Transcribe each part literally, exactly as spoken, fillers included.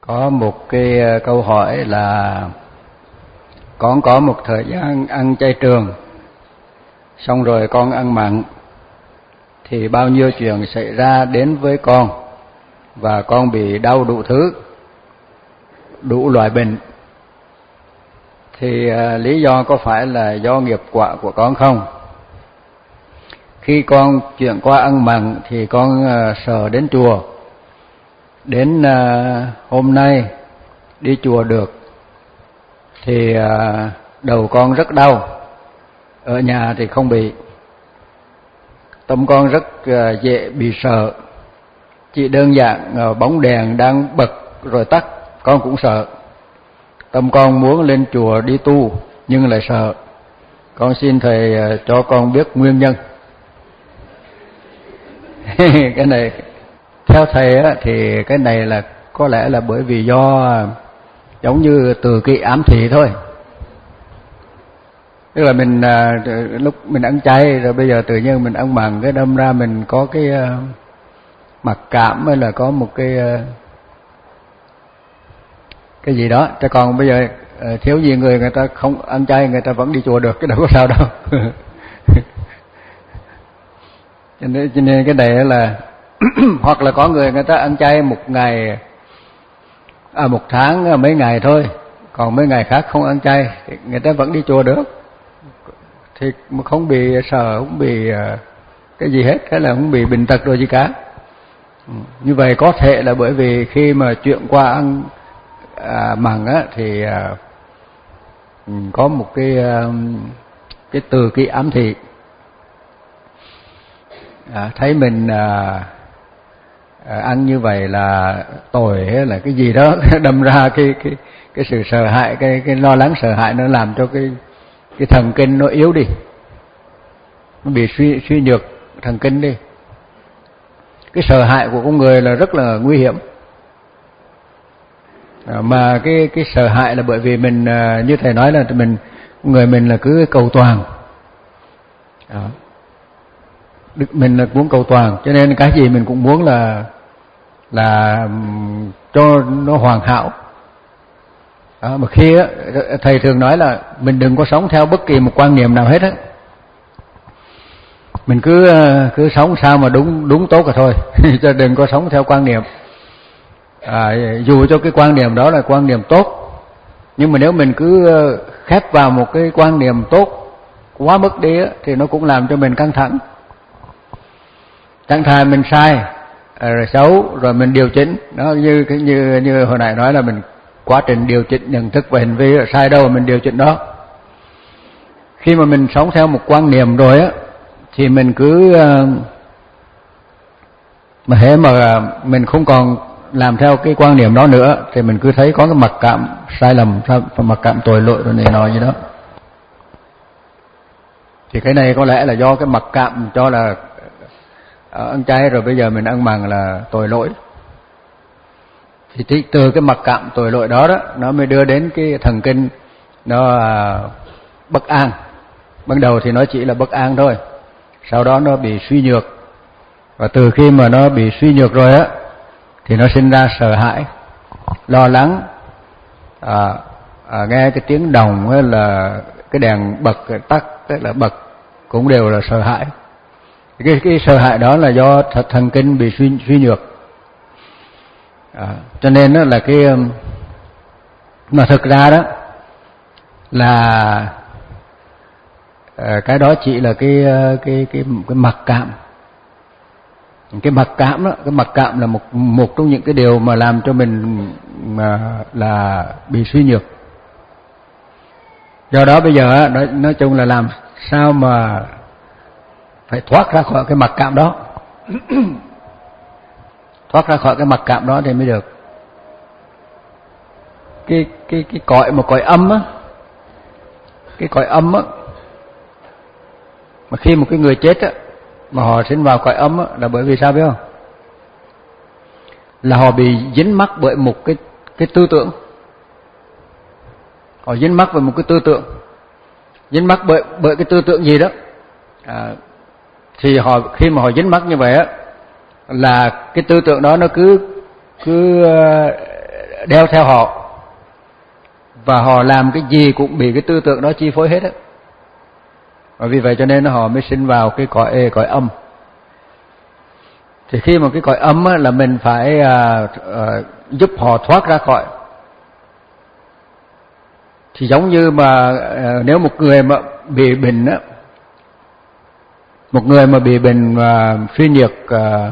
Có một cái câu hỏi là con có một thời gian ăn chay trường, xong rồi con ăn mặn, thì bao nhiêu chuyện xảy ra đến với con, và con bị đau đủ thứ, đủ loại bệnh. Thì uh, lý do có phải là do nghiệp quả của con không? Khi con chuyển qua ăn mặn thì con uh, sợ đến chùa. Đến uh, hôm nay đi chùa được thì uh, đầu con rất đau. Ở nhà thì không bị. Tâm con rất uh, dễ bị sợ. Chỉ đơn giản uh, bóng đèn đang bật rồi tắt, con cũng sợ. Tâm con muốn lên chùa đi tu nhưng lại sợ. Con xin thầy uh, cho con biết nguyên nhân. Cái này theo thầy á, thì cái này là có lẽ là bởi vì do giống như từ kỵ ám thị thôi. Tức là mình à, lúc mình ăn chay rồi bây giờ tự nhiên mình ăn mặn, cái đâm ra mình có cái uh, mặc cảm, hay là có một cái uh, cái gì đó. Chứ còn bây giờ uh, thiếu gì người người ta không ăn chay, người ta vẫn đi chùa được, cái đâu có sao đâu. cho, nên, cho nên cái này là hoặc là có người người ta ăn chay một ngày, à một tháng mấy ngày thôi, còn mấy ngày khác không ăn chay, thì người ta vẫn đi chùa được, thì không bị sợ, không bị cái gì hết, cái là không bị bệnh tật rồi gì cả. Như vậy có thể là bởi vì khi mà chuyển qua ăn à, mặn á, thì à, có một cái cái từ cái ám thị, à, thấy mình à, À, ăn như vậy là tội hay là cái gì đó, đâm ra cái cái cái sự sợ hãi, cái cái lo lắng sợ hãi nó làm cho cái cái thần kinh nó yếu đi, nó bị suy suy nhược thần kinh đi. Cái sợ hãi của con người là rất là nguy hiểm, à, mà cái cái sợ hãi là bởi vì mình à, như thầy nói là mình người mình là cứ cầu toàn, đó. Mình là muốn cầu toàn, cho nên cái gì mình cũng muốn là là cho nó hoàn hảo. Đó, mà khi á, thầy thường nói là mình đừng có sống theo bất kỳ một quan niệm nào hết á, mình cứ cứ sống sao mà đúng đúng tốt là thôi, chứ đừng có sống theo quan niệm. À, dù cho cái quan niệm đó là quan niệm tốt, nhưng mà nếu mình cứ khép vào một cái quan niệm tốt quá mức đi á, thì nó cũng làm cho mình căng thẳng. Chẳng thà mình sai rồi xấu rồi mình điều chỉnh, nó như như như hồi nãy nói là mình quá trình điều chỉnh nhận thức và hành vi là sai đâu mình điều chỉnh đó. Khi mà mình sống theo một quan niệm rồi á, thì mình cứ mà hễ mà mình không còn làm theo cái quan niệm đó nữa, thì mình cứ thấy có cái mặc cảm sai lầm, mặc cảm tội lỗi rồi này nọ gì đó. Thì cái này có lẽ là do cái mặc cảm cho là ăn chay rồi bây giờ mình ăn mặn là tội lỗi. Thì từ cái mặc cảm tội lỗi đó đó, nó mới đưa đến cái thần kinh nó bất an. Ban đầu thì nó chỉ là bất an thôi, sau đó nó bị suy nhược, và từ khi mà nó bị suy nhược rồi á, thì nó sinh ra sợ hãi, lo lắng, à, à, nghe cái tiếng đồng hay là cái đèn bật tắt, tức là bật cũng đều là sợ hãi. Cái, cái sợ hãi đó là do thần kinh bị suy, suy nhược, à, cho nên đó là cái mà thực ra đó là à, cái đó chỉ là cái cái cái cái mặc cảm. Cái mặc cảm đó, cái mặc cảm là một một trong những cái điều mà làm cho mình mà là bị suy nhược. Do đó bây giờ nói nói chung là làm sao mà phải thoát ra khỏi cái mặc cảm đó. Thoát ra khỏi cái mặc cảm đó thì mới được. Cái cái cái cõi một cõi âm á, cái cõi âm á, mà khi một cái người chết á mà họ sinh vào cõi âm á, là bởi vì sao biết không? Là họ bị dính mắc bởi một cái cái tư tưởng. Họ dính mắc bởi một cái tư tưởng. Dính mắc bởi bởi cái tư tưởng gì đó. À, thì họ khi mà họ dính mắc như vậy á, là cái tư tưởng đó nó cứ cứ đeo theo họ, và họ làm cái gì cũng bị cái tư tưởng đó chi phối hết á. Và vì vậy cho nên họ mới sinh vào cái cõi cõi âm. Thì khi mà cái cõi âm á, là mình phải à, à, giúp họ thoát ra khỏi. Thì giống như mà à, nếu một người mà bị bệnh á, một người mà bị bệnh à, suy nhược à,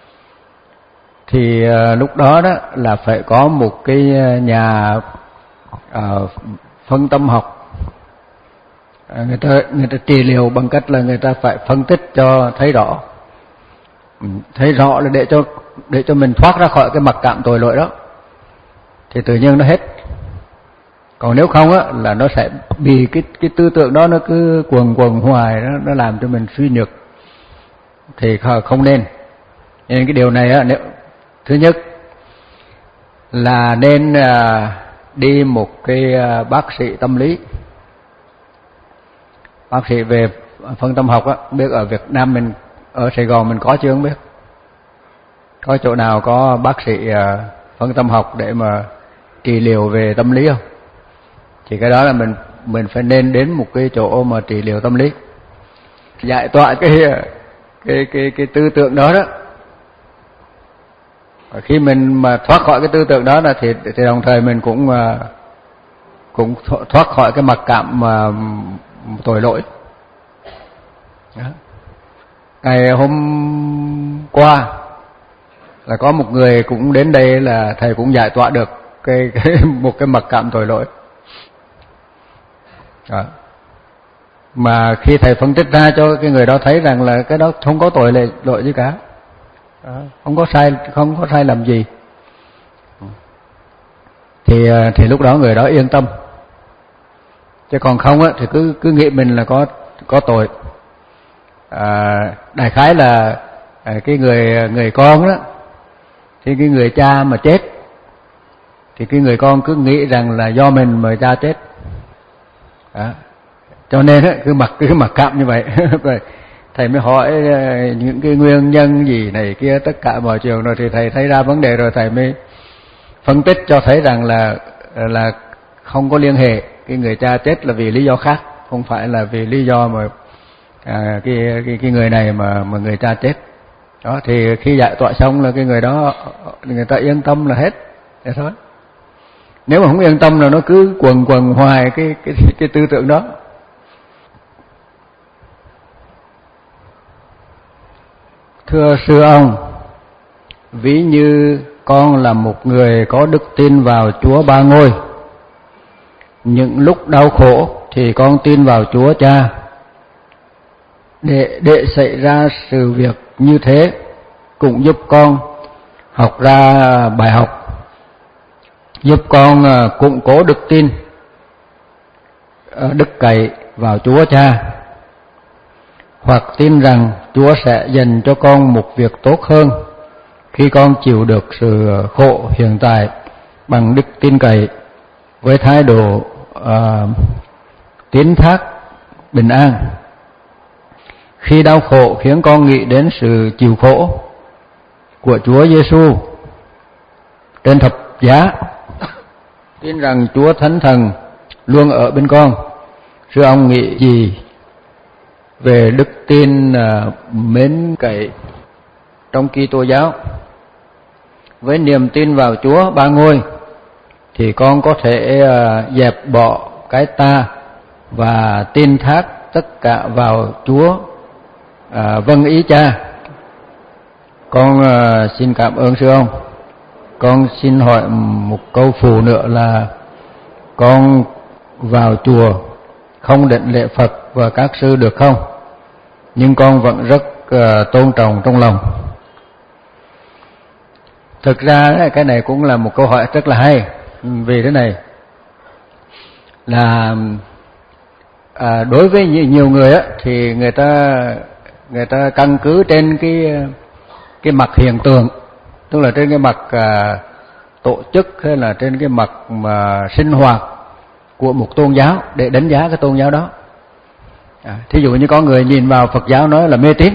thì à, lúc đó đó là phải có một cái nhà à, phân tâm học. À, người ta người ta trị liệu bằng cách là người ta phải phân tích cho thấy rõ, thấy rõ là để cho để cho mình thoát ra khỏi cái mặc cảm tội lỗi đó, thì tự nhiên nó hết. Còn nếu không á là nó sẽ bị cái cái tư tưởng đó nó cứ quần quần hoài, nó nó làm cho mình suy nhược, thì không nên. Nên cái điều này á, nếu thứ nhất là nên à, đi một cái à, bác sĩ tâm lý, bác sĩ về phân tâm học á. Biết ở Việt Nam mình, ở Sài Gòn mình có chưa không biết? Có chỗ nào có bác sĩ à, phân tâm học để mà trị liệu về tâm lý không? Thì cái đó là mình mình phải nên đến một cái chỗ mà trị liệu tâm lý, giải tỏa cái cái cái cái tư tưởng đó đó. Và khi mình mà thoát khỏi cái tư tưởng đó là thì thì đồng thời mình cũng cũng thoát khỏi cái mặc cảm mà tội lỗi. Đó. Ngày hôm qua là có một người cũng đến đây, là thầy cũng giải tỏa được cái, cái một cái mặc cảm tội lỗi. Đó. Mà khi thầy phân tích ra cho cái người đó thấy rằng là cái đó không có tội lệ lỗi gì cả, đó. không có sai không có sai lầm gì, thì thì lúc đó người đó yên tâm. Chứ còn không á thì cứ cứ nghĩ mình là có có tội. À, đại khái là à, cái người người con đó, thì cái người cha mà chết thì cái người con cứ nghĩ rằng là do mình mà cha chết. Đó. Cho nên á, cứ mặc cứ mặc cảm như vậy. Rồi thầy mới hỏi những cái nguyên nhân gì này kia tất cả mọi trường, rồi thì thầy thấy ra vấn đề, rồi thầy mới phân tích cho thấy rằng là là không có liên hệ. Cái người cha chết là vì lý do khác, không phải là vì lý do mà à, cái, cái cái người này mà mà người cha chết. Đó, thì khi giải tỏa xong là cái người đó người ta yên tâm là hết, thế thôi. Nếu mà không yên tâm là nó cứ quần quần hoài cái cái cái tư tưởng đó. Thưa sư ông, ví như con là một người có đức tin vào Chúa Ba Ngôi. Những lúc đau khổ thì con tin vào Chúa Cha. Để để xảy ra sự việc như thế cũng giúp con học ra bài học, giúp con củng cố đức tin, đức cậy vào Chúa Cha, hoặc tin rằng Chúa sẽ dành cho con một việc tốt hơn khi con chịu được sự khổ hiện tại bằng đức tin cậy với thái độ uh, tín thác bình an. Khi đau khổ khiến con nghĩ đến sự chịu khổ của Chúa Giêsu trên thập giá, tin rằng Chúa Thánh Thần luôn ở bên con. Sư ông nghĩ gì về đức tin uh, mến cậy trong Kitô giáo? Với niềm tin vào Chúa Ba Ngôi thì con có thể uh, dẹp bỏ cái ta và tin thác tất cả vào Chúa, à, vâng ý Cha. Con uh, xin cảm ơn sư ông. Con xin hỏi một câu phụ nữa là con vào chùa không định lễ Phật và các sư được không? Nhưng con vẫn rất uh, tôn trọng trong lòng. Thực ra cái này cũng là một câu hỏi rất là hay. Vì thế này là à, đối với nhiều người á, thì người ta người ta căn cứ trên cái cái mặt hiện tượng, tức là trên cái mặt à, tổ chức hay là trên cái mặt mà sinh hoạt của một tôn giáo để đánh giá cái tôn giáo đó. À, thí dụ như có người nhìn vào Phật giáo nói là mê tín.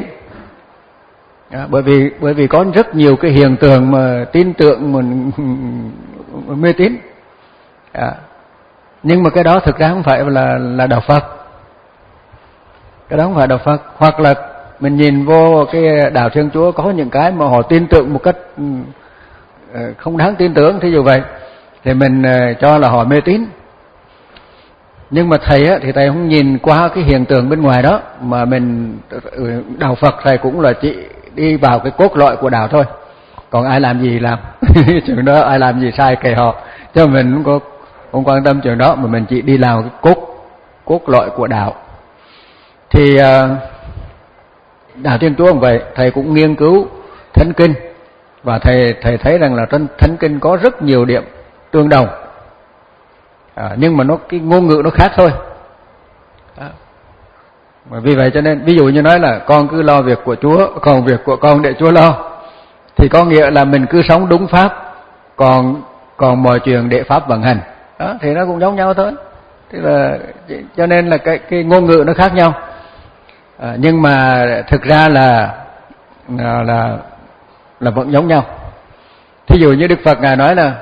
À, bởi vì bởi vì có rất nhiều cái hiện tượng mà tin tưởng mình mê tín. À, nhưng mà cái đó thực ra không phải là là đạo Phật, cái đó không phải đạo Phật. Hoặc là mình nhìn vô cái đạo Thiên Chúa có những cái mà họ tin tưởng một cách không đáng tin tưởng, thí dụ vậy, thì mình cho là họ mê tín. Nhưng mà thầy á, thì thầy không nhìn qua cái hiện tượng bên ngoài đó, mà mình đạo Phật thầy cũng là chỉ đi vào cái cốt lõi của đạo thôi. Còn ai làm gì làm chuyện đó, ai làm gì sai kệ họ, cho mình không có không quan tâm chuyện đó, mà mình chỉ đi làm cái cốt cốt lõi của đạo. Thì uh, đạo Thiên Chúa cũng vậy, thầy cũng nghiên cứu Thánh Kinh và thầy thầy thấy rằng là trong Thánh Kinh có rất nhiều điểm tương đồng. À, nhưng mà nó cái ngôn ngữ nó khác thôi. À, vì vậy cho nên ví dụ như nói là con cứ lo việc của Chúa, còn việc của con để Chúa lo, thì có nghĩa là mình cứ sống đúng pháp, còn còn mọi chuyện để pháp vận hành. Đó, thì nó cũng giống nhau thôi. Tức là cho nên là cái cái ngôn ngữ nó khác nhau. À, nhưng mà thực ra là là là, là vẫn giống nhau. Thí dụ như Đức Phật ngài nói là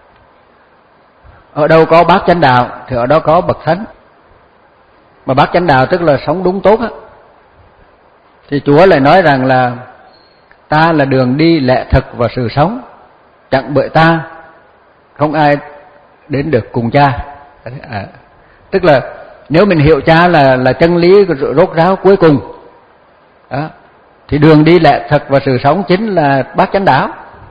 ở đâu có bát chánh đạo thì ở đó có bậc thánh. Mà bát chánh đạo tức là sống đúng tốt á. Thì Chúa lại nói rằng là ta là đường đi, lẽ thật và sự sống, chẳng bởi ta không ai đến được cùng cha. À, tức là nếu mình hiểu cha là là chân lý rốt ráo cuối cùng đó, thì đường đi, lẽ thật và sự sống chính là bát chánh đạo.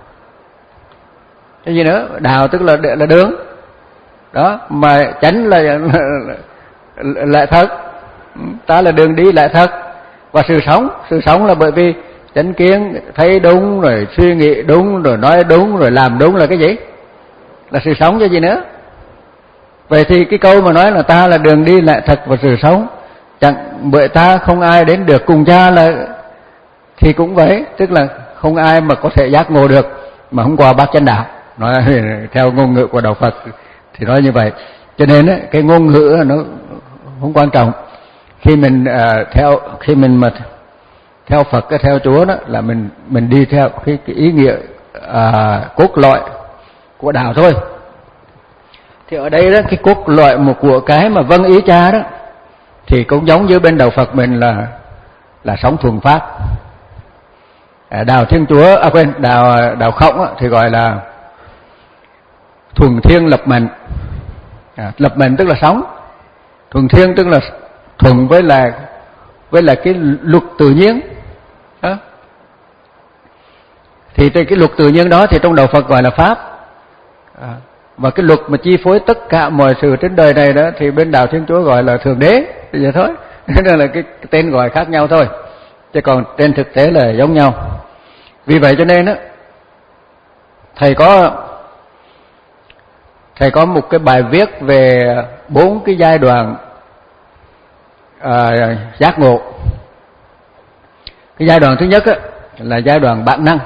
Cái gì nữa? Đạo tức là là đường đó, mà chánh là, là, là, là lẽ thật. Ta là đường đi, lẽ thật và sự sống. Sự sống là bởi vì chánh kiến, thấy đúng rồi suy nghĩ đúng rồi nói đúng rồi làm đúng là cái gì? Là sự sống, cho gì nữa. Vậy thì cái câu mà nói là ta là đường đi, lẽ thật và sự sống, chẳng bởi ta không ai đến được cùng cha là thì cũng vậy, tức là không ai mà có thể giác ngộ được mà không qua bát chánh đạo. Nói theo ngôn ngữ của đạo Phật thì nói như vậy. Cho nên á, cái ngôn ngữ nó không quan trọng. Khi mình uh, theo khi mình mà theo Phật, theo Chúa đó là mình mình đi theo cái, cái ý nghĩa uh, cốt lõi của đạo thôi. Thì ở đây đó, cái cốt lõi một của cái mà vâng ý cha đó thì cũng giống như bên đạo Phật mình là là sống thuần pháp. À, đạo Thiên Chúa, à quên, đạo đạo Khổng á, thì gọi là thuần thiên lập mệnh. À, lập mệnh tức là sống, thuần thiên tức là thuần với là với là cái luật tự nhiên đó. Thì cái luật tự nhiên đó thì trong đạo Phật gọi là pháp. À, và cái luật mà chi phối tất cả mọi sự trên đời này đó thì bên đạo Thiên Chúa gọi là Thượng Đế, vậy thôi. Nên là cái, cái tên gọi khác nhau thôi, chứ còn trên thực tế là giống nhau. Vì vậy cho nên đó, thầy có thầy có một cái bài viết về bốn cái giai đoạn à, giác ngộ. Cái giai đoạn thứ nhất á, là giai đoạn bản năng,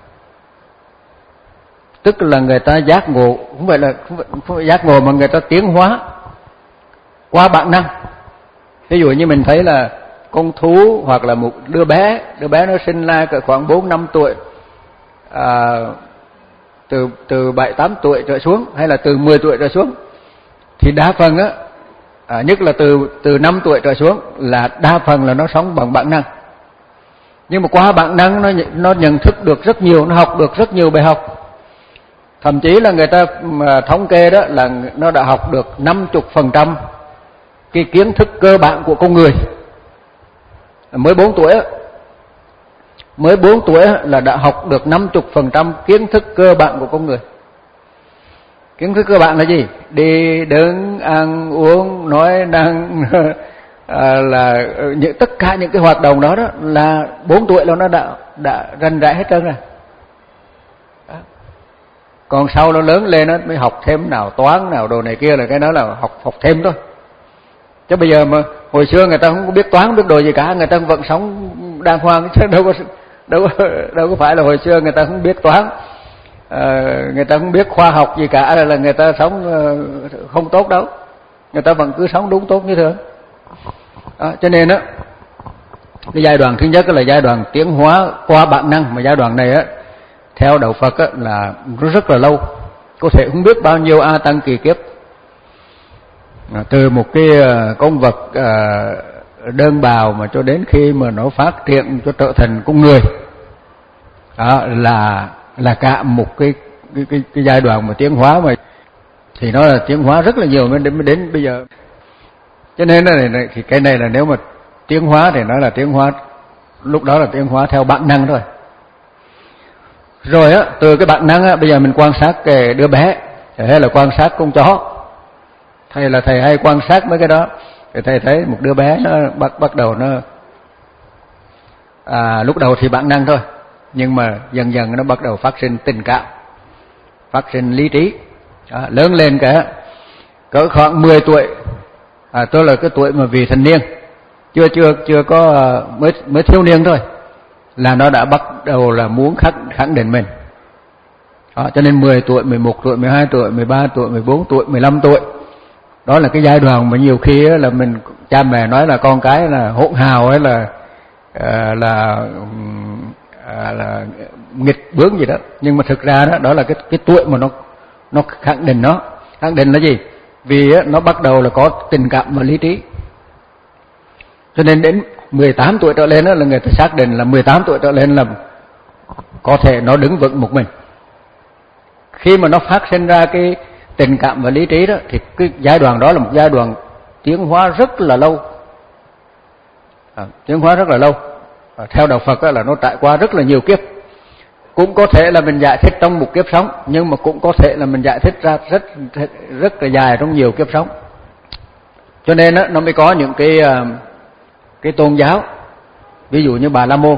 tức là người ta giác ngộ, không phải là không phải, không phải giác ngộ mà người ta tiến hóa qua bản năng. Ví dụ như mình thấy là con thú hoặc là một đứa bé, đứa bé nó sinh ra cỡ khoảng bốn năm tuổi, à, từ từ bảy tám tuổi trở xuống, hay là từ mười tuổi trở xuống, thì đa phần á, à, nhất là từ từ năm tuổi trở xuống là đa phần là nó sống bằng bản năng. Nhưng mà qua bản năng nó nó nhận thức được rất nhiều, nó học được rất nhiều bài học. Thậm chí là người ta mà thống kê đó là nó đã học được năm mươi phần trăm cái kiến thức cơ bản của con người. Mới bốn tuổi á, mới bốn tuổi là đã học được năm mươi phần trăm kiến thức cơ bản của con người. Kiến thức cơ bản là gì? Đi, đứng, ăn, uống, nói, năng, à, là những, tất cả những cái hoạt động đó, đó là bốn tuổi là nó đã, đã rành rẽ hết trơn rồi. Đó. Còn sau nó lớn lên nó mới học thêm nào toán, nào đồ này kia, là cái đó là học học thêm thôi. Chứ bây giờ mà hồi xưa người ta không có biết toán, không biết đồ gì cả, người ta vẫn sống đàng hoàng, chứ đâu có đâu đâu có phải là hồi xưa người ta không biết toán, à, người ta không biết khoa học gì cả là, là người ta sống không tốt đâu, người ta vẫn cứ sống đúng tốt như thường. Đó, cho nên á, cái giai đoạn thứ nhất là giai đoạn tiến hóa qua bản năng, mà giai đoạn này á theo đạo Phật á là rất là lâu, có thể không biết bao nhiêu a tăng kỳ kiếp, từ một cái con vật đơn bào mà cho đến khi mà nó phát triển cho trở thành con người. Đó là là cả một cái cái cái, cái giai đoạn mà tiến hóa, mà thì nó là tiến hóa rất là nhiều mới đến, mới đến bây giờ. Cho nên là thì cái này là nếu mà tiến hóa thì nó là tiến hóa, lúc đó là tiến hóa theo bản năng thôi. Rồi á, từ cái bản năng á, bây giờ mình quan sát cái đứa bé hay là quan sát con chó, thầy là thầy hay quan sát mấy cái đó, thì thầy thấy một đứa bé nó bắt bắt đầu nó à, lúc đầu thì bản năng thôi, nhưng mà dần dần nó bắt đầu phát sinh tình cảm, phát sinh lý trí. Đó, lớn lên cả cỡ khoảng mười tuổi, à, tôi là cái tuổi mà vị thành niên, chưa chưa chưa có mới mới thiếu niên thôi, là nó đã bắt đầu là muốn khẳng khẳng định mình. Đó, cho nên mười tuổi, mười một tuổi, mười hai tuổi, mười ba tuổi, mười bốn tuổi, mười lăm tuổi, đó là cái giai đoạn mà nhiều khi là mình cha mẹ nói là con cái là hỗn hào hay là là là, là nghịch bướng gì đó, nhưng mà thực ra đó, đó là cái cái tuổi mà nó nó khẳng định nó khẳng định là gì? Vì nó bắt đầu là có tình cảm và lý trí. Cho nên đến mười tám tuổi trở lên đó là người ta xác định là mười tám tuổi trở lên là có thể nó đứng vững một mình. Khi mà nó phát sinh ra cái tình cảm và lý trí đó, thì cái giai đoạn đó là một giai đoạn tiến hóa rất là lâu, à, tiến hóa rất là lâu. À, theo đạo Phật đó là nó trải qua rất là nhiều kiếp. Cũng có thể là mình giải thích trong một kiếp sống, nhưng mà cũng có thể là mình giải thích ra rất rất là dài trong nhiều kiếp sống. Cho nên đó, nó mới có những cái cái tôn giáo, ví dụ như Bà La Môn,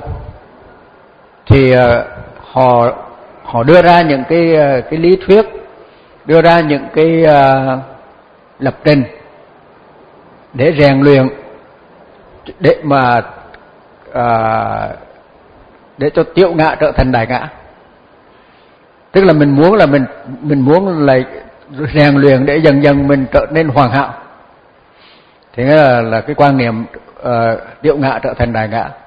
thì họ họ đưa ra những cái cái lý thuyết, đưa ra những cái uh, lập trình để rèn luyện, để mà uh, để cho tiểu ngã trở thành đại ngã. Tức là mình muốn là mình mình muốn là rèn luyện để dần dần mình trở nên hoàn hảo. Thì nghĩa là là cái quan niệm uh, tiểu ngã trở thành đại ngã.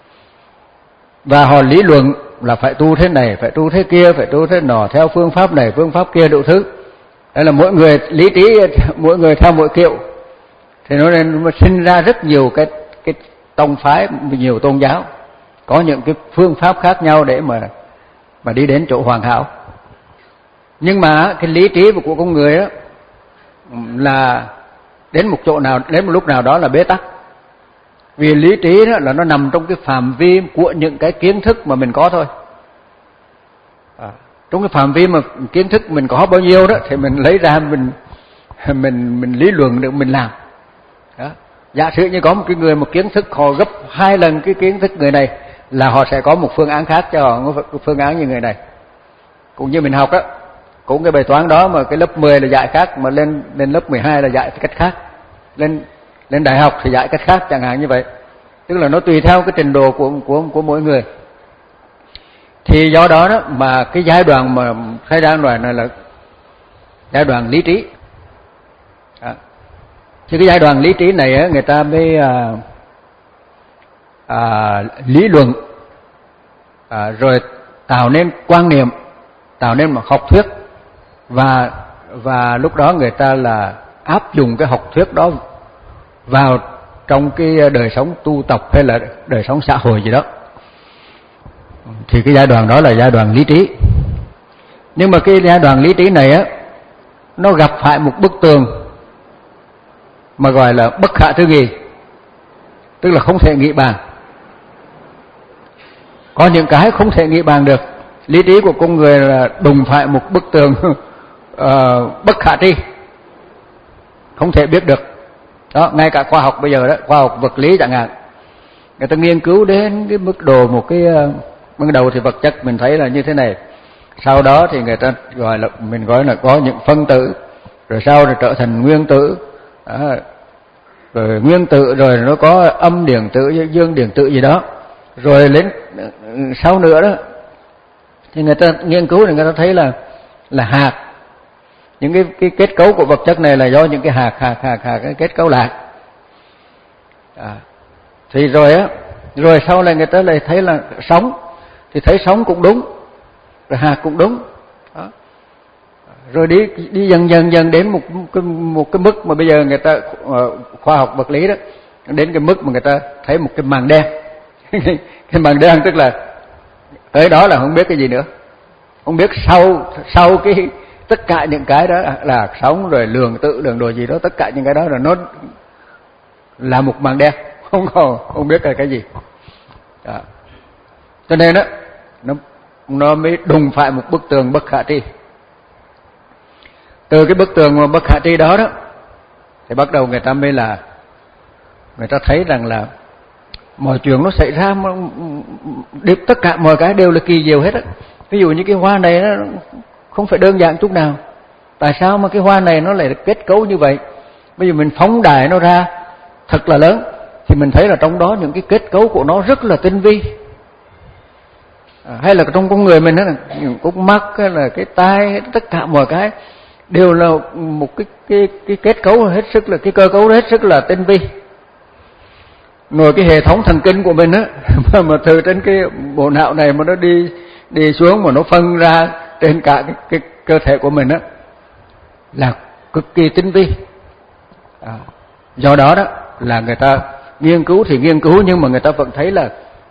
Và họ lý luận là phải tu thế này, phải tu thế kia, phải tu thế nọ, theo phương pháp này, phương pháp kia đủ thứ. Đấy là mỗi người lý trí, mỗi người theo mỗi kiểu. Thì nó nên sinh ra rất nhiều cái cái tông phái, nhiều tôn giáo, có những cái phương pháp khác nhau để mà mà đi đến chỗ hoàn hảo. Nhưng mà cái lý trí của con người đó là đến một chỗ nào, đến một lúc nào đó là bế tắc. Vì lý trí đó là nó nằm trong cái phạm vi của những cái kiến thức mà mình có thôi. À, trong cái phạm vi mà kiến thức mình có bao nhiêu đó thì mình lấy ra mình mình mình lý luận được, mình làm. Đó. Giả sử như có một cái người một kiến thức họ gấp hai lần cái kiến thức người này, là họ sẽ có một phương án khác cho họ, một phương án như người này. Cũng như mình học đó, cũng cái bài toán đó mà cái lớp mười là dạy khác, mà lên lên lớp mười hai là dạy cách khác, lên lên đại học thì dạy cách khác, chẳng hạn như vậy. Tức là nó tùy theo cái trình độ của của của mỗi người. Thì do đó đó mà cái giai đoạn mà khai giai đoạn này là giai đoạn lý trí. Đó. Thì cái giai đoạn lý trí này á, người ta mới à, à, lý luận, à, rồi tạo nên quan niệm, tạo nên một học thuyết, và và lúc đó người ta là áp dụng cái học thuyết đó vào trong cái đời sống tu tập hay là đời sống xã hội gì đó. Thì cái giai đoạn đó là giai đoạn lý trí. Nhưng mà cái giai đoạn lý trí này á, nó gặp phải một bức tường mà gọi là bất khả tư nghị, tức là không thể nghĩ bàn. Có những cái không thể nghĩ bàn được. Lý trí của con người là đụng phải một bức tường uh, bất khả tri, không thể biết được. Đó, ngay cả khoa học bây giờ đó, khoa học vật lý chẳng hạn, người ta nghiên cứu đến cái mức độ một cái uh, ban đầu thì vật chất mình thấy là như thế này, sau đó thì người ta gọi là mình gọi là có những phân tử, rồi sau rồi trở thành nguyên tử, đó, rồi nguyên tử rồi nó có âm điện tử, dương điện tử gì đó, rồi đến sau nữa đó thì người ta nghiên cứu thì người ta thấy là là hạt. Những cái cái kết cấu của vật chất này là do những cái hạt hạt hạt hạt cái kết cấu lạc. À, thì rồi á, rồi sau này người ta lại thấy là sống, thì thấy sống cũng đúng, rồi hạt cũng đúng. Đó. rồi đi đi dần dần dần đến một cái, một cái mức mà bây giờ người ta khoa học vật lý đó, đến cái mức mà người ta thấy một cái màng đen. Cái màng đen tức là tới đó là không biết cái gì nữa, không biết sau sau cái tất cả những cái đó là sống rồi lượng tử lượng đồ gì đó, tất cả những cái đó là nó là một màng đen, không còn không biết là cái gì đó. Cho nên đó nó nó mới đùng phải một bức tường bất khả tri. Từ cái bức tường mà bất khả tri đó đó thì bắt đầu người ta mới là người ta thấy rằng là mọi chuyện nó xảy ra, tất cả mọi cái đều là kỳ diệu hết á. Ví dụ như cái hoa này nó không phải đơn giản chút nào. Tại sao mà cái hoa này nó lại kết cấu như vậy? Bây giờ mình phóng đại nó ra thật là lớn thì mình thấy là trong đó những cái kết cấu của nó rất là tinh vi. À, hay là trong con người mình đó, những cúc mắt hay là cái tai, tất cả mọi cái đều là một cái cái cái kết cấu hết sức là cái cơ cấu hết sức là tinh vi. Rồi cái hệ thống thần kinh của mình á mà, mà từ trên cái bộ não này mà nó đi đi xuống mà nó phân ra trên cả cái, cái cơ thể của mình á là cực kỳ tinh vi. À, do đó đó là người ta nghiên cứu thì nghiên cứu nhưng mà người ta vẫn thấy là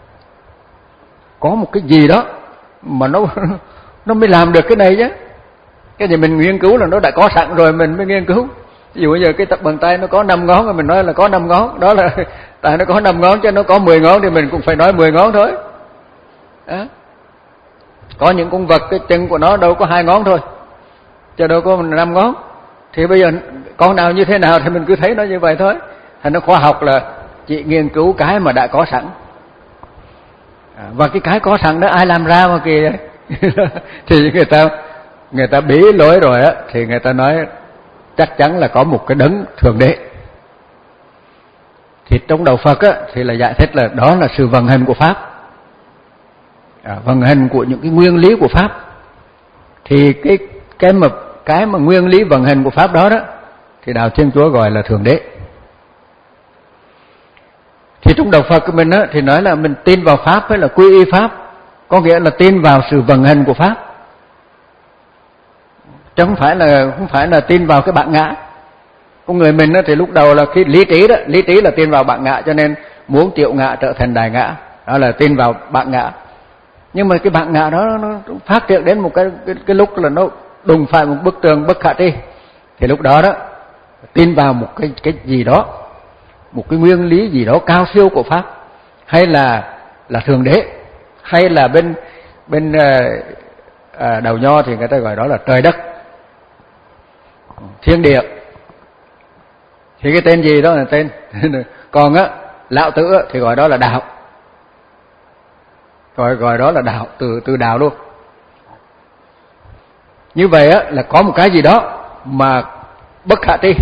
có một cái gì đó mà nó nó mới làm được cái này chứ. Cái gì mình nghiên cứu là nó đã có sẵn rồi mình mới nghiên cứu. Ví dụ bây giờ cái tập bàn tay nó có năm ngón rồi mình nói là có năm ngón, đó là tại nó có năm ngón chứ nó có mười ngón thì mình cũng phải nói mười ngón thôi. Đó. Có những con vật cái chân của nó đâu có hai ngón thôi, chứ đâu có năm ngón. Thì bây giờ con nào như thế nào thì mình cứ thấy nó như vậy thôi. Thành nó khoa học là chỉ nghiên cứu cái mà đã có sẵn. À, và cái cái có sẵn đó ai làm ra mà kìa. Thì người ta người ta bí lối rồi á thì người ta nói chắc chắn là có một cái đấng thượng đế. Thì trong đạo Phật á thì là giải thích là đó là sự vận hành của pháp, à, vận hành của những cái nguyên lý của pháp. Thì cái cái mà cái mà nguyên lý vận hành của pháp đó đó thì đạo Thiên Chúa gọi là thượng đế. Thì trong đạo Phật của mình á thì nói là mình tin vào pháp hay là quy y pháp, có nghĩa là tin vào sự vận hành của pháp, chứ không phải là không phải là tin vào cái bản ngã. Con người mình á thì lúc đầu là khi lý trí đó, lý trí là tin vào bản ngã, cho nên muốn triệu ngã trở thành đại ngã, đó là tin vào bản ngã. Nhưng mà cái bản ngã đó nó phát triển đến một cái cái, cái lúc là nó đùng phải một bức tường bất khả tri, thì lúc đó đó tin vào một cái cái gì đó, một cái nguyên lý gì đó cao siêu của pháp, hay là là thượng đế, hay là bên bên à, đầu nho thì người ta gọi đó là trời đất, thiên địa. Thì cái tên gì đó là tên. Còn á lão tử á, thì gọi đó là đạo, gọi gọi đó là đạo, từ từ đạo luôn. Như vậy á là có một cái gì đó mà bất khả tri.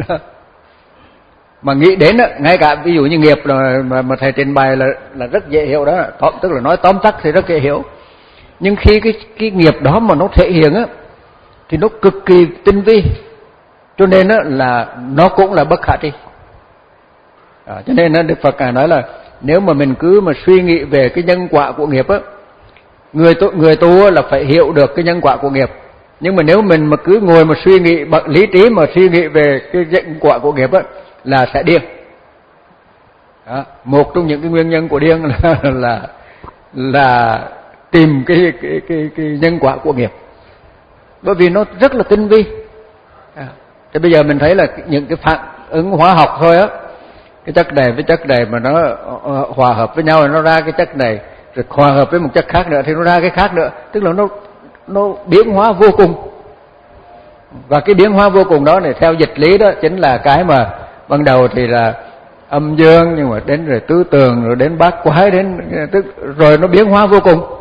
Mà nghĩ đến á, ngay cả ví dụ như nghiệp là mà, mà thầy trình bày là là rất dễ hiểu đó, tóm, tức là nói tóm tắt thì rất dễ hiểu. Nhưng khi cái cái nghiệp đó mà nó thể hiện á thì nó cực kỳ tinh vi, cho nên á là nó cũng là bất khả tri. À, cho nên á, Đức Phật Ngài nói là nếu mà mình cứ mà suy nghĩ về cái nhân quả của nghiệp á, người tu, người tu là phải hiểu được cái nhân quả của nghiệp. Nhưng mà nếu mình mà cứ ngồi mà suy nghĩ bằng lý trí mà suy nghĩ về cái nhân quả của nghiệp á là sẽ điên. Đó, một trong những cái nguyên nhân của điên là là là tìm cái cái cái cái nhân quả của nghiệp, bởi vì nó rất là tinh vi. À, thì bây giờ mình thấy là những cái phản ứng hóa học thôi á, cái chất này với chất này mà nó hòa hợp với nhau, nó ra cái chất này, rồi hòa hợp với một chất khác nữa thì nó ra cái khác nữa, tức là nó nó biến hóa vô cùng. Và cái biến hóa vô cùng đó này theo dịch lý đó chính là cái mà ban đầu thì là âm dương, nhưng mà đến rồi tứ tường, rồi đến bát quái, đến tức rồi nó biến hóa vô cùng.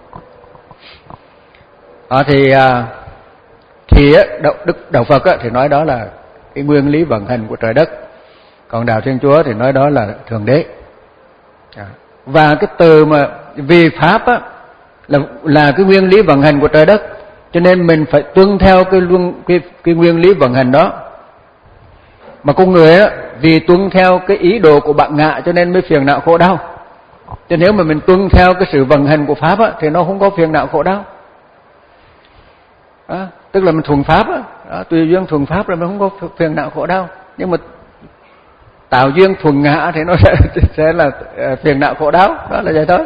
À, thì thì đạo Đức đạo Phật á, thì nói đó là cái nguyên lý vận hành của trời đất, còn đạo Thiên Chúa thì nói đó là thượng đế. À, và cái từ mà vì pháp á là là cái nguyên lý vận hành của trời đất, cho nên mình phải tuân theo cái cái cái nguyên lý vận hành đó. Mà con người á vì tuân theo cái ý đồ của bản ngã cho nên mới phiền não khổ đau. Cho nếu mà mình tuân theo cái sự vận hành của pháp á thì nó không có phiền não khổ đau. À, tức là mình thuần pháp á, đó, tùy duyên thuần pháp là mình không có phiền não khổ đau. Nhưng mà tạo duyên thuần ngã thì nó sẽ, sẽ là phiền não khổ đau, đó là vậy thôi.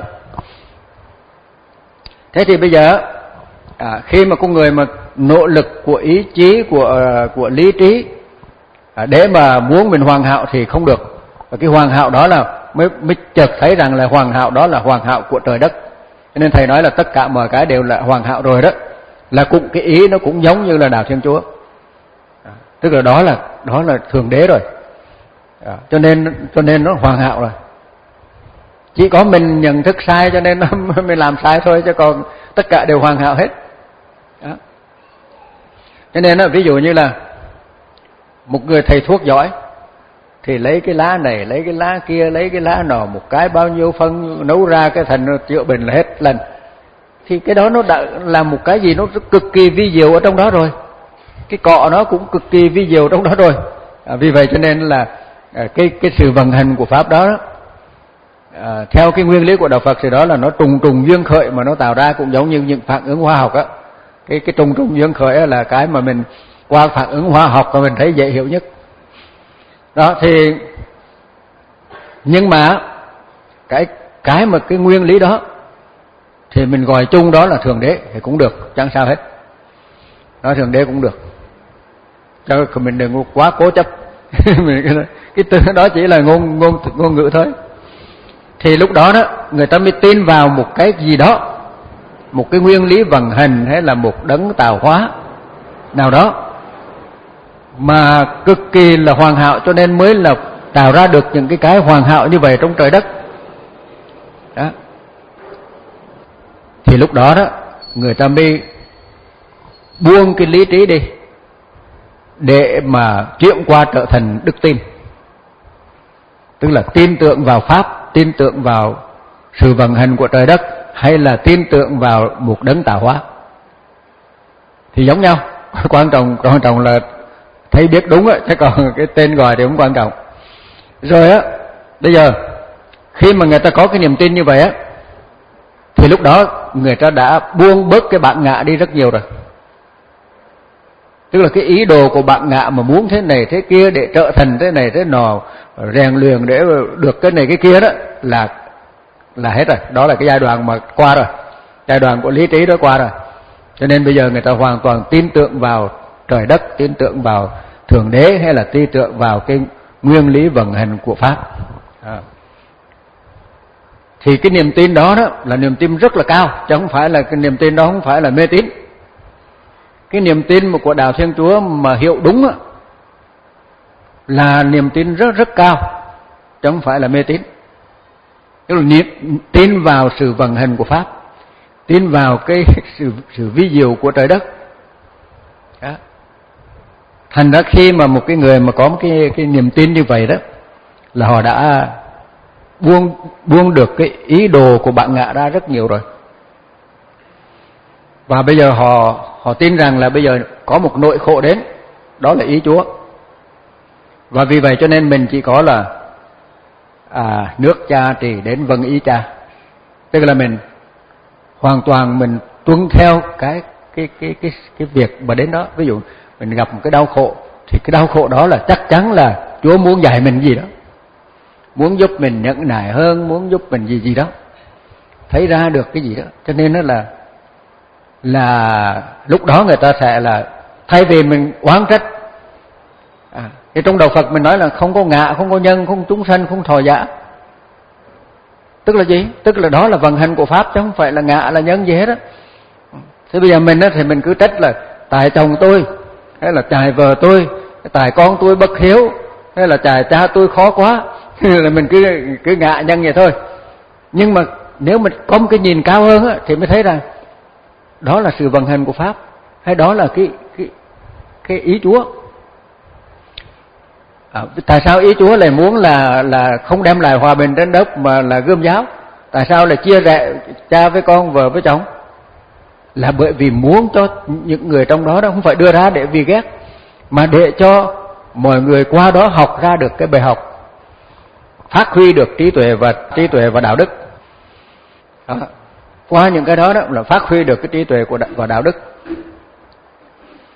Thế thì bây giờ à, khi mà con người mà nỗ lực của ý chí, của của lý trí à, để mà muốn mình hoàn hảo thì không được. Và cái hoàn hảo đó là mới mới chợt thấy rằng là hoàn hảo đó là hoàn hảo của trời đất. Cho nên thầy nói là tất cả mọi cái đều là hoàn hảo rồi đó. Là cũng cái ý nó cũng giống như là đạo Thiên Chúa. À, tức là đó là đó là thượng đế rồi. À, cho nên cho nên nó hoàn hảo rồi. Chỉ có mình nhận thức sai cho nên mình làm sai thôi, chứ còn tất cả đều hoàn hảo hết. Đó. Cho nên đó, ví dụ như là một người thầy thuốc giỏi thì lấy cái lá này, lấy cái lá kia, lấy cái lá nọ, một cái bao nhiêu phân nấu ra cái thành chữa bệnh là hết lần. Thì cái đó nó đã là một cái gì nó cực kỳ vi diệu ở trong đó rồi. Cái cọ nó cũng cực kỳ vi diệu trong đó rồi. À, vì vậy cho nên là à, cái cái sự vận hành của pháp đó, đó à, theo cái nguyên lý của đạo Phật thì đó là nó trùng trùng duyên khởi mà nó tạo ra, cũng giống như những phản ứng hóa học á. Cái cái trùng trùng duyên khởi là cái mà mình qua phản ứng hóa học mà mình thấy dễ hiểu nhất. Đó thì nhưng mà cái cái mà cái nguyên lý đó thì mình gọi chung đó là thượng đế thì cũng được, chẳng sao hết. Nói thượng đế cũng được. Cho mình đừng quá cố chấp. cái, cái từ đó chỉ là ngôn ngôn ngôn ngữ thôi. Thì lúc đó đó người ta mới tin vào một cái gì đó, một cái nguyên lý vận hành hay là một đấng tạo hóa nào đó mà cực kỳ là hoàn hảo, cho nên mới là tạo ra được những cái cái hoàn hảo như vậy trong trời đất. Đó. Thì lúc đó đó người ta mới buông cái lý trí đi để mà chuyển qua trở thành đức tin. Tức là tin tưởng vào pháp, tin tưởng vào sự vận hành của trời đất, hay là tin tưởng vào một đấng tạo hóa thì giống nhau. Quan trọng quan trọng là thấy biết đúng á, chứ còn cái tên gọi thì không quan trọng. Rồi á, bây giờ khi mà người ta có cái niềm tin như vậy á, thì lúc đó người ta đã buông bớt cái bản ngã đi rất nhiều rồi. Tức là cái ý đồ của bản ngã mà muốn thế này thế kia để trở thành thế này thế nọ, rèn luyện để được cái này cái kia đó là là hết rồi. Đó là cái giai đoạn mà qua rồi, giai đoạn của lý trí đó qua rồi. Cho nên bây giờ người ta hoàn toàn tin tưởng vào trời đất, tin tưởng vào thượng đế, hay là tin tưởng vào cái nguyên lý vận hành của pháp. À. Thì cái niềm tin đó đó là niềm tin rất là cao, chứ không phải là cái niềm tin đó không phải là mê tín. Cái niềm tin mà của đạo Thiên Chúa mà hiểu đúng á, là niềm tin rất rất cao, chứ không phải là mê tín. Tức là niềm tin vào sự vận hành của pháp, tin vào cái sự sự vi diệu của trời đất. Đó. Thành ra khi mà một cái người mà có một cái cái niềm tin như vậy đó, là họ đã buông buông được cái ý đồ của bản ngã ra rất nhiều rồi. Và bây giờ họ họ tin rằng là bây giờ có một nỗi khổ đến, đó là ý Chúa. Và vì vậy cho nên mình chỉ có là à, nước cha trì đến vâng ý cha. Tức là mình hoàn toàn mình tuân theo cái cái cái cái cái việc mà đến đó. Ví dụ mình gặp một cái đau khổ thì cái đau khổ đó là chắc chắn là Chúa muốn dạy mình gì đó, muốn giúp mình nhẫn nại hơn, muốn giúp mình gì gì đó, thấy ra được cái gì đó. Cho nên đó là là lúc đó người ta sẽ là thay vì mình oán trách. À, thì trong đạo Phật mình nói là không có ngã, không có nhân, không chúng sanh, không thọ giả. Tức là gì? Tức là đó là vận hành của pháp, chứ không phải là ngã là nhân gì hết á. Thế bây giờ mình á thì mình cứ trách là tại chồng tôi, hay là tại vợ tôi, tại con tôi bất hiếu, hay là tại cha tôi khó quá, là mình cứ cứ ngã nhân vậy thôi. Nhưng mà nếu mình có một cái nhìn cao hơn á, thì mới thấy rằng đó là sự vận hành của pháp, hay đó là cái cái cái ý Chúa. À, tại sao ý Chúa lại muốn là là không đem lại hòa bình trên đất mà là gươm giáo? Tại sao lại chia rẽ cha với con, vợ với chồng? Là bởi vì muốn cho những người trong đó đó không phải đưa ra để vì ghét, mà để cho mọi người qua đó học ra được cái bài học, phát huy được trí tuệ và trí tuệ và đạo đức. Đó. Qua những cái đó đó là phát huy được cái trí tuệ của và đạo đức.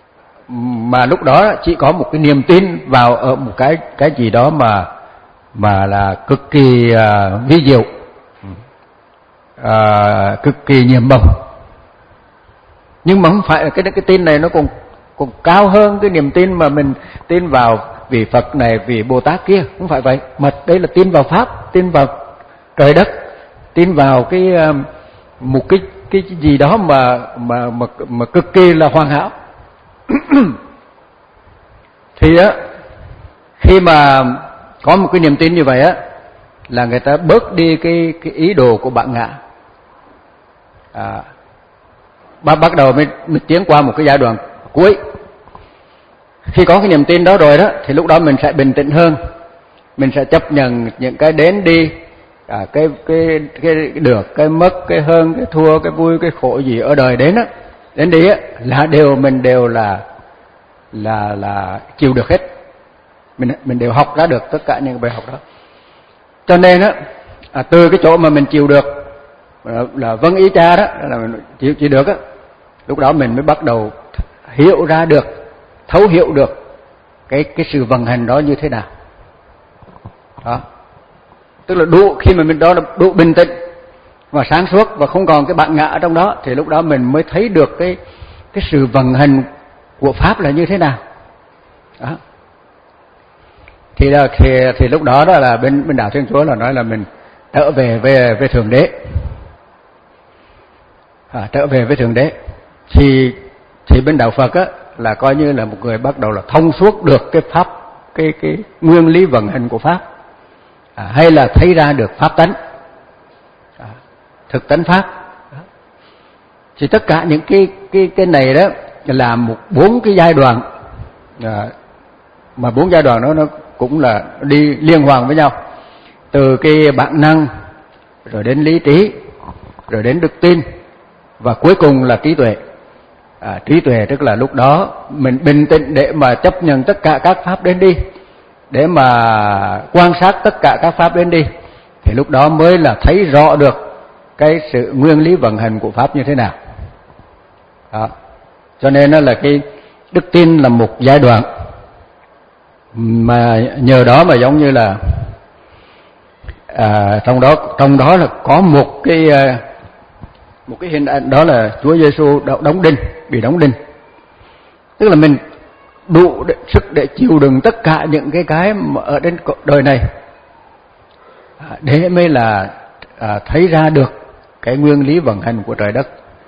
mà lúc đó chỉ có một cái niềm tin vào ở một cái cái gì đó mà mà là cực kỳ uh, vi diệu, uh, cực kỳ nhiệm màu. Nhưng mà không phải cái cái tin này nó còn còn cao hơn cái niềm tin mà mình tin vào vị Phật này, vị Bồ Tát kia, không phải vậy. Mà đây là tin vào pháp, tin vào trời đất, tin vào cái uh, một cái cái gì đó mà mà mà mà cực kỳ là hoàn hảo. Thì á, khi mà có một cái niềm tin như vậy á, là người ta bớt đi cái cái ý đồ của bản ngã. À, bắt bắt đầu mới, mới tiến qua một cái giai đoạn cuối. Khi có cái niềm tin đó rồi đó, thì lúc đó mình sẽ bình tĩnh hơn, mình sẽ chấp nhận những cái đến đi, à, cái cái cái được, cái mất, cái hơn, cái thua, cái vui, cái khổ gì ở đời đến á, đến đi á, là đều mình đều là là là chịu được hết. Mình mình đều học ra được tất cả những bài học đó. Cho nên á, à, từ cái chỗ mà mình chịu được là, là vâng ý cha đó, là mình chịu chịu được á, lúc đó mình mới bắt đầu hiểu ra được, thấu hiểu được cái cái sự vận hành đó như thế nào. Đó. Tức là đủ, khi mà mình đó là đủ bình tĩnh và sáng suốt và không còn cái bản ngã ở trong đó, thì lúc đó mình mới thấy được cái cái sự vận hành của pháp là như thế nào. Đó. Thì là thì, thì lúc đó đó là bên bên đạo Thiên Chúa là nói là mình trở về về về thượng đế. À, trở về với thượng đế. Thì thì bên đạo Phật á là coi như là một người bắt đầu là thông suốt được cái pháp, cái cái nguyên lý vận hành của pháp. À, hay là thấy ra được pháp tánh, à, thực tánh pháp. Đó. Thì tất cả những cái cái cái này đó là một bốn cái giai đoạn, à, mà bốn giai đoạn đó nó cũng là đi liên hoàn với nhau, từ cái bản năng rồi đến lý trí rồi đến đức tin và cuối cùng là trí tuệ. À, trí tuệ tức là lúc đó mình bình tĩnh để mà chấp nhận tất cả các pháp đến đi, để mà quan sát tất cả các pháp đến đi, thì lúc đó mới là thấy rõ được cái sự nguyên lý vận hành của pháp như thế nào. Đó. Cho nên đó là cái đức tin là một giai đoạn, mà nhờ đó mà giống như là à, trong đó trong đó là có một cái một cái hình ảnh, đó là Chúa Giêsu đóng đinh, bị đóng đinh. Tức là mình đủ sức để chịu đựng tất cả những cái cái mà ở trên đời này, để mới là à, thấy ra được cái nguyên lý vận hành của trời đất.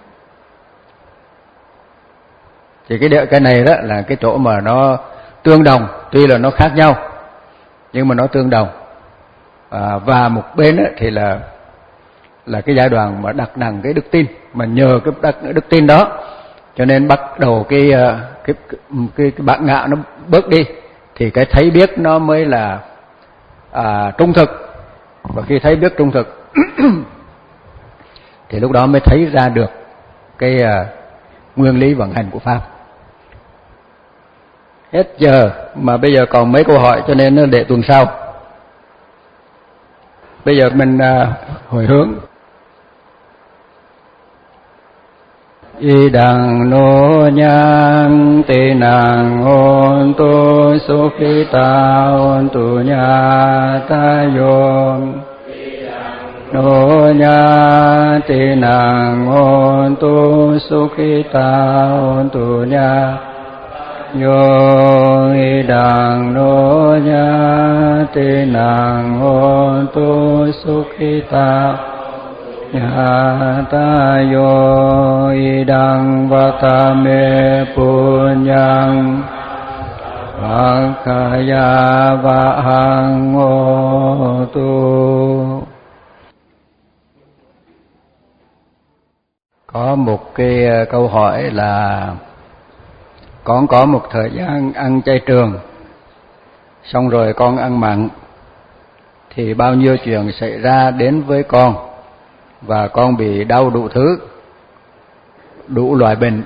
Thì cái cái này đó là cái chỗ mà nó tương đồng, tuy là nó khác nhau nhưng mà nó tương đồng. À, và một bên đó thì là là cái giai đoạn mà đặt nặng cái đức tin, mà nhờ cái đặt, đức tin đó cho nên bắt đầu cái cái cái, cái, cái bản ngã nó bớt đi, thì cái thấy biết nó mới là à, trung thực. Và khi thấy biết trung thực thì lúc đó mới thấy ra được cái à, nguyên lý vận hành của pháp. Hết giờ mà bây giờ còn mấy câu hỏi, cho nên để tuần sau. Bây giờ mình à, hồi hướng. Y đằng nô nhang tê nàng hôn tu su phi ta hôn tu nha ta yom. Nô nha tê nàng hôn tu su phi ta hôn tu nha yo. Y đằng nô nha tê nàng hôn tu su phi ta ya ta yo. Idang vatame punyang akaya vahang tu. Có một cái câu hỏi là con có một thời gian ăn chay trường, xong rồi con ăn mặn, thì bao nhiêu chuyện xảy ra đến với con, và con bị đau đủ thứ, đủ loại bệnh.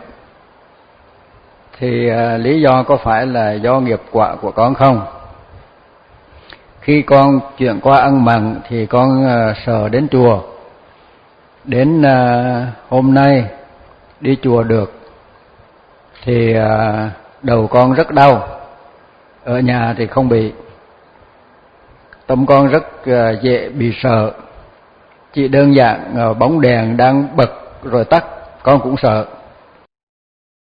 Thì à, lý do có phải là do nghiệp quả của con không? Khi con chuyển qua ăn mặn thì con à, sợ đến chùa. Đến à, hôm nay đi chùa được thì à, đầu con rất đau, ở nhà thì không bị. Tâm con rất dễ bị sợ, chỉ đơn giản bóng đèn đang bật rồi tắt con cũng sợ.